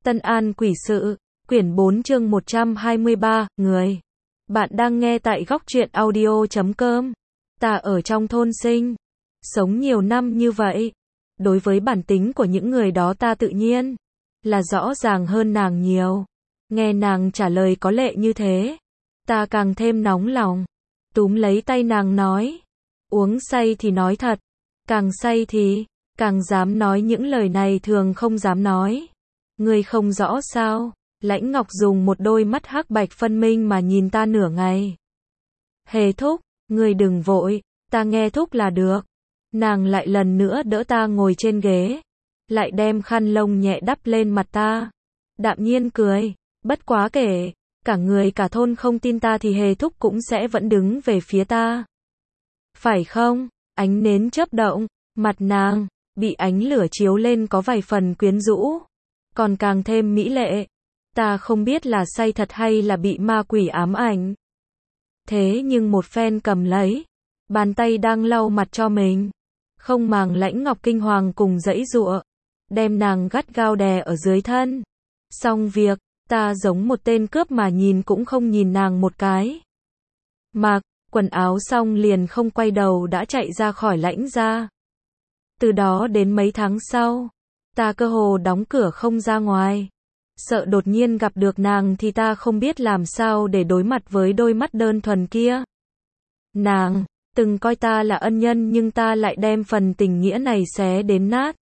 Tân An Quỷ Sự, quyển 4 chương 123, người. Bạn đang nghe tại góc truyện audio.com. Ta ở trong thôn sinh, sống nhiều năm như vậy. Đối với bản tính của những người đó ta tự nhiên là rõ ràng hơn nàng nhiều. Nghe nàng trả lời có lệ như thế, ta càng thêm nóng lòng. Túm lấy tay nàng nói, uống say thì nói thật, càng say thì càng dám nói những lời này thường không dám nói. Ngươi không rõ sao? Lãnh Ngọc dùng một đôi mắt hắc bạch phân minh mà nhìn ta nửa ngày. Hề Thúc, ngươi đừng vội, ta nghe Thúc là được. Nàng lại lần nữa đỡ ta ngồi trên ghế, lại đem khăn lông nhẹ đắp lên mặt ta. Đạm nhiên cười, bất quá kể, cả người cả thôn không tin ta thì Hề Thúc cũng sẽ vẫn đứng về phía ta. Phải không? Ánh nến chớp động, mặt nàng bị ánh lửa chiếu lên có vài phần quyến rũ, còn càng thêm mỹ lệ. Ta không biết là say thật hay là bị ma quỷ ám ảnh. Thế nhưng một phen cầm lấy, bàn tay đang lau mặt cho mình, không màng Lãnh Ngọc kinh hoàng cùng giãy giụa, đem nàng gắt gao đè ở dưới thân. Xong việc, ta giống một tên cướp mà nhìn cũng không nhìn nàng một cái. Mặc quần áo xong liền không quay đầu đã chạy ra khỏi Lãnh gia. Từ đó đến mấy tháng sau, ta cơ hồ đóng cửa không ra ngoài. Sợ đột nhiên gặp được nàng thì ta không biết làm sao để đối mặt với đôi mắt đơn thuần kia. Nàng từng coi ta là ân nhân nhưng ta lại đem phần tình nghĩa này xé đến nát.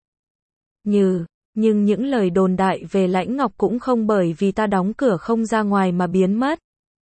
Nhưng những lời đồn đại về Lãnh Ngọc cũng không bởi vì ta đóng cửa không ra ngoài mà biến mất.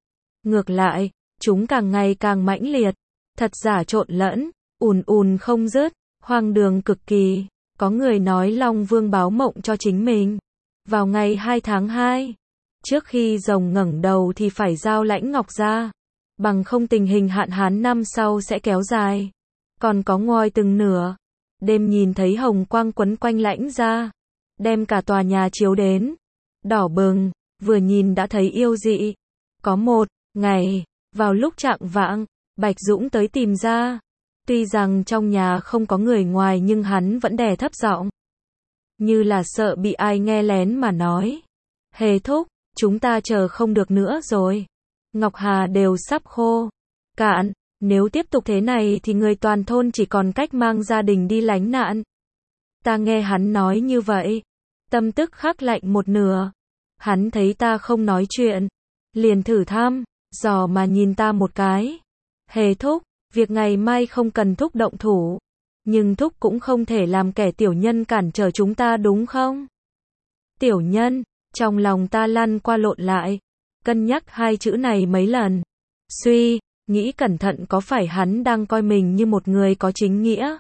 Ngược lại, chúng càng ngày càng mãnh liệt, thật giả trộn lẫn, ùn ùn không dứt, hoang đường cực kỳ. Có người nói Long Vương báo mộng cho chính mình. Vào ngày 2 tháng 2, trước khi rồng ngẩng đầu thì phải giao Lãnh Ngọc ra, bằng không tình hình hạn hán năm sau sẽ kéo dài. Còn có ngoi từng nửa, đêm nhìn thấy hồng quang quấn quanh Lãnh gia, đem cả tòa nhà chiếu đến đỏ bừng, vừa nhìn đã thấy yêu dị. Có một ngày, vào lúc chạng vạng, Bạch Dũng tới tìm ra. Tuy rằng trong nhà không có người ngoài nhưng hắn vẫn đè thấp giọng, như là sợ bị ai nghe lén mà nói. Hề Thúc, chúng ta chờ không được nữa rồi. Ngọc Hà đều sắp khô cạn, nếu tiếp tục thế này thì người toàn thôn chỉ còn cách mang gia đình đi lánh nạn. Ta nghe hắn nói như vậy, tâm tức khắc lạnh một nửa. Hắn thấy ta không nói chuyện, liền thử thăm dò mà nhìn ta một cái. Hề Thúc, việc ngày mai không cần Thúc động thủ, nhưng Thúc cũng không thể làm kẻ tiểu nhân cản trở chúng ta đúng không? Tiểu nhân, trong lòng ta lăn qua lộn lại, cân nhắc hai chữ này mấy lần. Suy nghĩ cẩn thận có phải hắn đang coi mình như một người có chính nghĩa?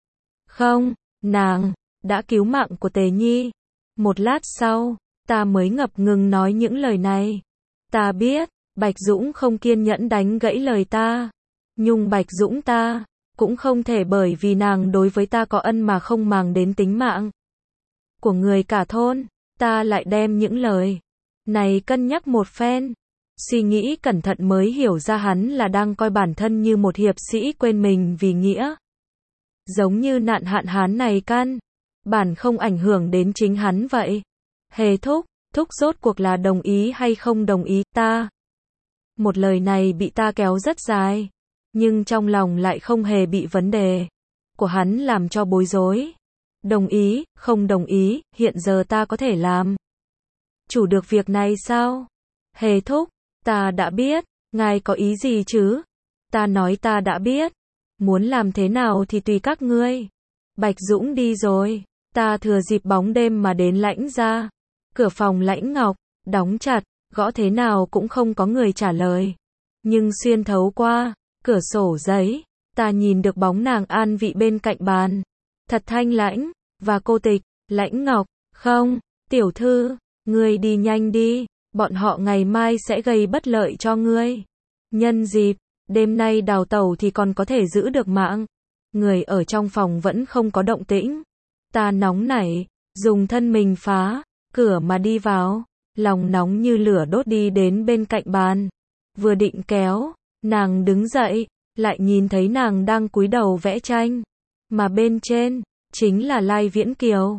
Không, nàng đã cứu mạng của Tề Nhi. Một lát sau, ta mới ngập ngừng nói những lời này. Ta biết, Bạch Dũng không kiên nhẫn đánh gãy lời ta. Nhưng Bạch Dũng ta cũng không thể bởi vì nàng đối với ta có ân mà không màng đến tính mạng của người cả thôn. Ta lại đem những lời này cân nhắc một phen, suy nghĩ cẩn thận mới hiểu ra hắn là đang coi bản thân như một hiệp sĩ quên mình vì nghĩa. Giống như nạn hạn hán này căn bản không ảnh hưởng đến chính hắn vậy. Hề Thúc, Thúc rốt cuộc là đồng ý hay không đồng ý? Ta một lời này bị ta kéo rất dài, nhưng trong lòng lại không hề bị vấn đề của hắn làm cho bối rối. Đồng ý, không đồng ý, hiện giờ ta có thể làm chủ được việc này sao? Hề Thúc, ta đã biết, ngài có ý gì chứ? Ta nói ta đã biết, muốn làm thế nào thì tùy các ngươi. Bạch Dũng đi rồi, ta thừa dịp bóng đêm mà đến Lãnh gia. Cửa phòng Lãnh Ngọc đóng chặt, gõ thế nào cũng không có người trả lời. Nhưng xuyên thấu qua cửa sổ giấy, ta nhìn được bóng nàng an vị bên cạnh bàn, thật thanh lãnh và cô tịch. Lãnh Ngọc, không, tiểu thư, ngươi đi nhanh đi, bọn họ ngày mai sẽ gây bất lợi cho ngươi. Nhân dịp đêm nay đào tẩu thì còn có thể giữ được mạng. Người ở trong phòng vẫn không có động tĩnh. Ta nóng nảy, dùng thân mình phá cửa mà đi vào, lòng nóng như lửa đốt đi đến bên cạnh bàn. Vừa định kéo nàng đứng dậy, lại nhìn thấy nàng đang cúi đầu vẽ tranh, mà bên trên chính là Lai Viễn Kiều.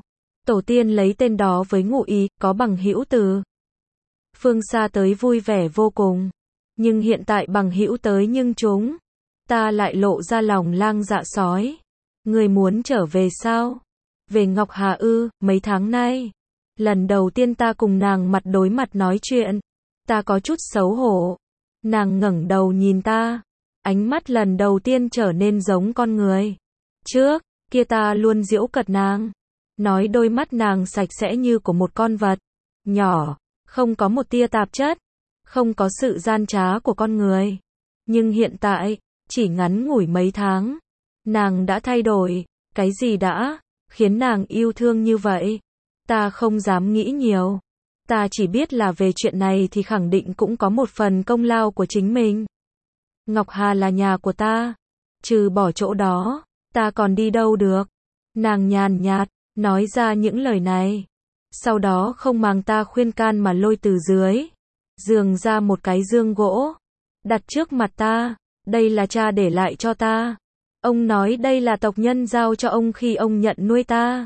Tổ tiên lấy tên đó với ngụ ý, có bằng hữu từ phương xa tới vui vẻ vô cùng. Nhưng hiện tại bằng hữu tới nhưng chúng ta lại lộ ra lòng lang dạ sói. Người muốn trở về sao? Về Ngọc Hà ư? Mấy tháng nay, lần đầu tiên ta cùng nàng mặt đối mặt nói chuyện, ta có chút xấu hổ. Nàng ngẩng đầu nhìn ta, ánh mắt lần đầu tiên trở nên giống con người. Trước kia ta luôn giễu cợt nàng, nói đôi mắt nàng sạch sẽ như của một con vật nhỏ, không có một tia tạp chất, không có sự gian trá của con người. Nhưng hiện tại, chỉ ngắn ngủi mấy tháng, nàng đã thay đổi. Cái gì đã khiến nàng yêu thương như vậy? Ta không dám nghĩ nhiều. Ta chỉ biết là về chuyện này thì khẳng định cũng có một phần công lao của chính mình. Ngọc Hà là nhà của ta. Trừ bỏ chỗ đó, ta còn đi đâu được? Nàng nhàn nhạt nói ra những lời này. Sau đó không màng ta khuyên can mà lôi từ dưới giường ra một cái dương gỗ, đặt trước mặt ta. Đây là cha để lại cho ta. Ông nói đây là tộc nhân giao cho ông khi ông nhận nuôi ta.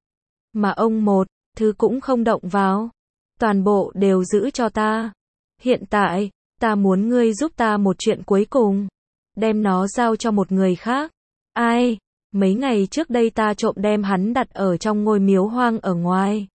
Mà ông một thứ cũng không động vào. Toàn bộ đều giữ cho ta. Hiện tại, ta muốn ngươi giúp ta một chuyện cuối cùng. Đem nó giao cho một người khác. Ai? Mấy ngày trước đây ta trộm đem hắn đặt ở trong ngôi miếu hoang ở ngoài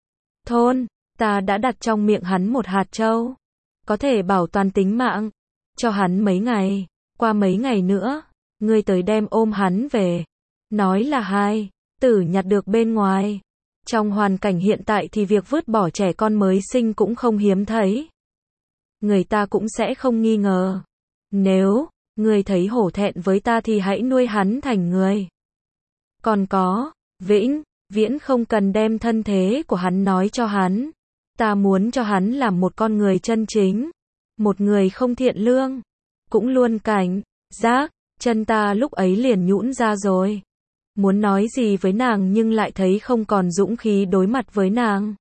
thôn. Ta đã đặt trong miệng hắn một hạt châu, có thể bảo toàn tính mạng cho hắn mấy ngày. Qua mấy ngày nữa, ngươi tới đem ôm hắn về. Nói là hai tử nhặt được bên ngoài. Trong hoàn cảnh hiện tại thì việc vứt bỏ trẻ con mới sinh cũng không hiếm thấy. Người ta cũng sẽ không nghi ngờ. Nếu ngươi thấy hổ thẹn với ta thì hãy nuôi hắn thành người. Còn có, vĩnh viễn không cần đem thân thế của hắn nói cho hắn. Ta muốn cho hắn làm một con người chân chính. Một người không thiện lương, cũng luôn cảnh giác. Chân ta lúc ấy liền nhũn ra rồi. Muốn nói gì với nàng nhưng lại thấy không còn dũng khí đối mặt với nàng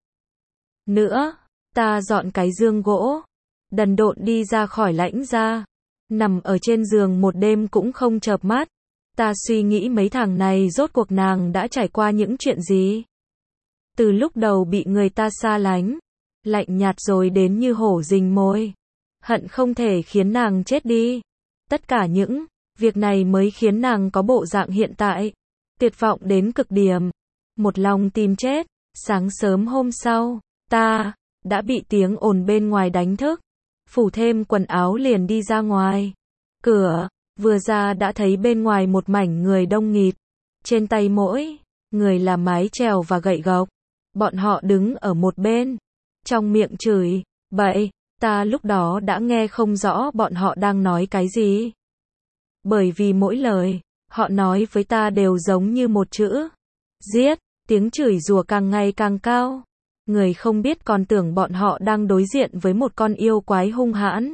nữa. Ta dọn cái dương gỗ, đần độn đi ra khỏi lãnh gia. Nằm ở trên giường một đêm cũng không chợp mắt. Ta suy nghĩ mấy tháng này rốt cuộc nàng đã trải qua những chuyện gì. Từ lúc đầu bị người ta xa lánh, lạnh nhạt rồi đến như hổ rình mồi. Hận không thể khiến nàng chết đi. Tất cả những việc này mới khiến nàng có bộ dạng hiện tại. Tuyệt vọng đến cực điểm. Một lòng tìm chết. Sáng sớm hôm sau, ta đã bị tiếng ồn bên ngoài đánh thức. Phủ thêm quần áo liền đi ra ngoài. Cửa, vừa ra đã thấy bên ngoài một mảnh người đông nghịt. Trên tay mỗi người là mái chèo và gậy gộc. Bọn họ đứng ở một bên, trong miệng chửi bậy. Ta lúc đó đã nghe không rõ bọn họ đang nói cái gì. Bởi vì mỗi lời họ nói với ta đều giống như một chữ giết. Tiếng chửi rủa càng ngày càng cao. Người không biết còn tưởng bọn họ đang đối diện với một con yêu quái hung hãn,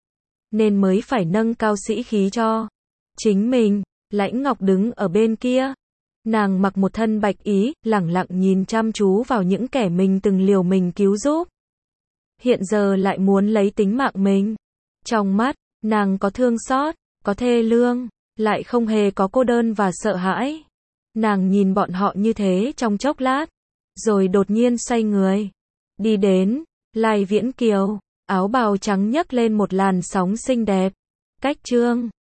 nên mới phải nâng cao sĩ khí cho chính mình. Lãnh Ngọc đứng ở bên kia. Nàng mặc một thân bạch ý, lẳng lặng nhìn chăm chú vào những kẻ mình từng liều mình cứu giúp. Hiện giờ lại muốn lấy tính mạng mình. Trong mắt, nàng có thương xót, có thê lương, lại không hề có cô đơn và sợ hãi. Nàng nhìn bọn họ như thế trong chốc lát, rồi đột nhiên xoay người, đi đến Lai Viễn Kiều, áo bào trắng nhấc lên một làn sóng xinh đẹp. Cách chương